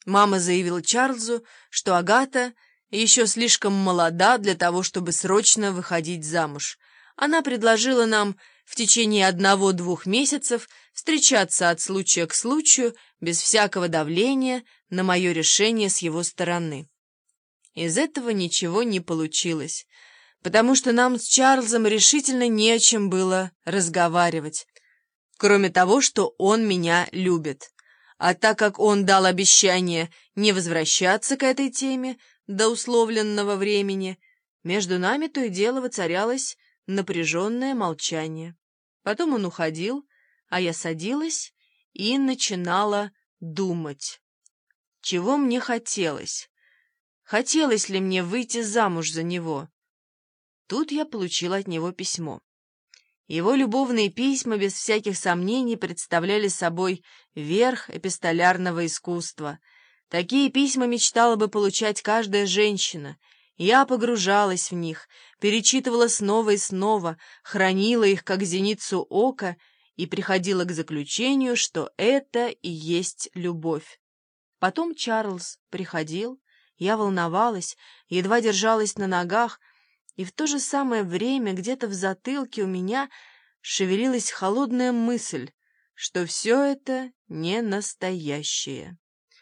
Мама заявила Чарльзу, что Агата еще слишком молода для того, чтобы срочно выходить замуж. Она предложила нам в течение 1-2 месяцев встречаться от случая к случаю, без всякого давления на мое решение с его стороны. Из этого ничего не получилось, потому что нам с Чарльзом решительно не о чем было разговаривать, кроме того, что он меня любит. А так как он дал обещание не возвращаться к этой теме до условленного времени, между нами то и дело воцарялось напряженное молчание. Потом он уходил, а я садилась и начинала думать. Чего мне хотелось? Хотелось ли мне выйти замуж за него? Тут я получила от него письмо. Его любовные письма, без всяких сомнений, представляли собой верх эпистолярного искусства. Такие письма мечтала бы получать каждая женщина. Я погружалась в них, перечитывала снова и снова, хранила их, как зеницу ока, и приходила к заключению, что это и есть любовь. Потом Чарльз приходил, я волновалась, едва держалась на ногах, и в то же самое время где-то в затылке у меня шевелилась холодная мысль, что все это не настоящее.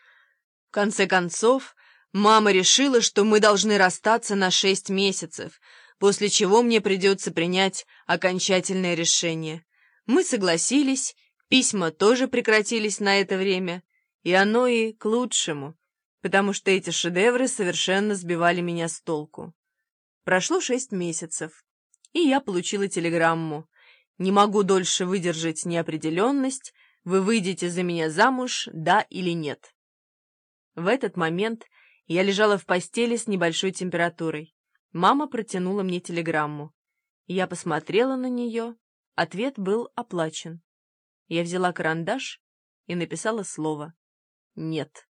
В конце концов, мама решила, что мы должны расстаться на 6 месяцев, после чего мне придется принять окончательное решение. Мы согласились, письма тоже прекратились на это время, и оно и к лучшему, потому что эти шедевры совершенно сбивали меня с толку. Прошло 6 месяцев, и я получила телеграмму. «Не могу дольше выдержать неопределенность. Вы выйдете за меня замуж, да или нет?» В этот момент я лежала в постели с небольшой температурой. Мама протянула мне телеграмму. Я посмотрела на нее. Ответ был оплачен. Я взяла карандаш и написала слово «нет».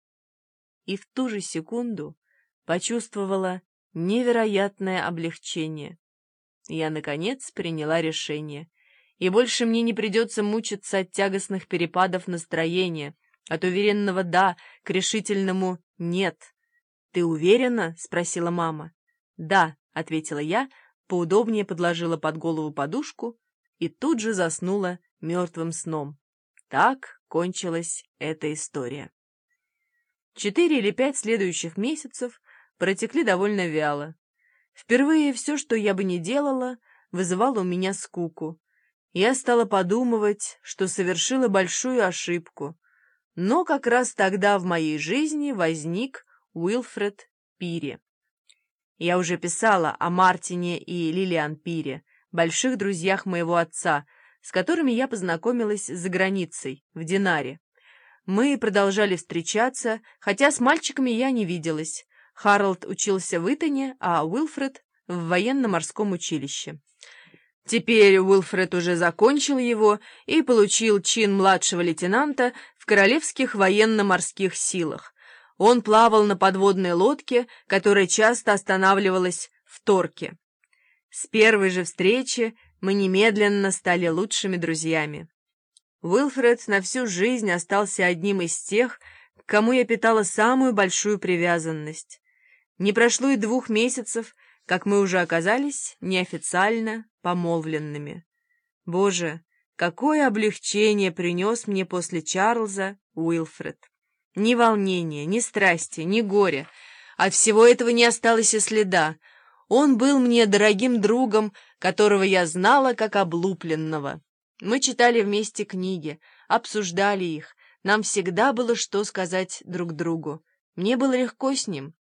И в ту же секунду почувствовала невероятное облегчение. Я, наконец, приняла решение, и больше мне не придется мучиться от тягостных перепадов настроения, от уверенного «да» к решительному «нет». «Ты уверена?» — спросила мама. «Да», — ответила я, поудобнее подложила под голову подушку и тут же заснула мертвым сном. Так кончилась эта история. 4 или 5 следующих месяцев протекли довольно вяло. Впервые все, что я бы ни делала, вызывало у меня скуку. Я стала подумывать, что совершила большую ошибку. Но как раз тогда в моей жизни возник Уилфред Пири. Я уже писала о Мартине и Лилиан Пири, больших друзьях моего отца, с которыми я познакомилась за границей, в Динаре. Мы продолжали встречаться, хотя с мальчиками я не виделась. Харалд учился в Итоне, а Уилфред — в военно-морском училище. Теперь Уилфред уже закончил его и получил чин младшего лейтенанта в Королевских военно-морских силах. Он плавал на подводной лодке, которая часто останавливалась в Торке. С первой же встречи мы немедленно стали лучшими друзьями. Уилфред на всю жизнь остался одним из тех, к кому я питала самую большую привязанность. Не прошло и 2 месяцев, как мы уже оказались неофициально помолвленными. Боже, какое облегчение принес мне после Чарльза Уилфред! Ни волнения, ни страсти, ни горя. От всего этого не осталось и следа. Он был мне дорогим другом, которого я знала как облупленного. Мы читали вместе книги, обсуждали их. Нам всегда было что сказать друг другу. Мне было легко с ним.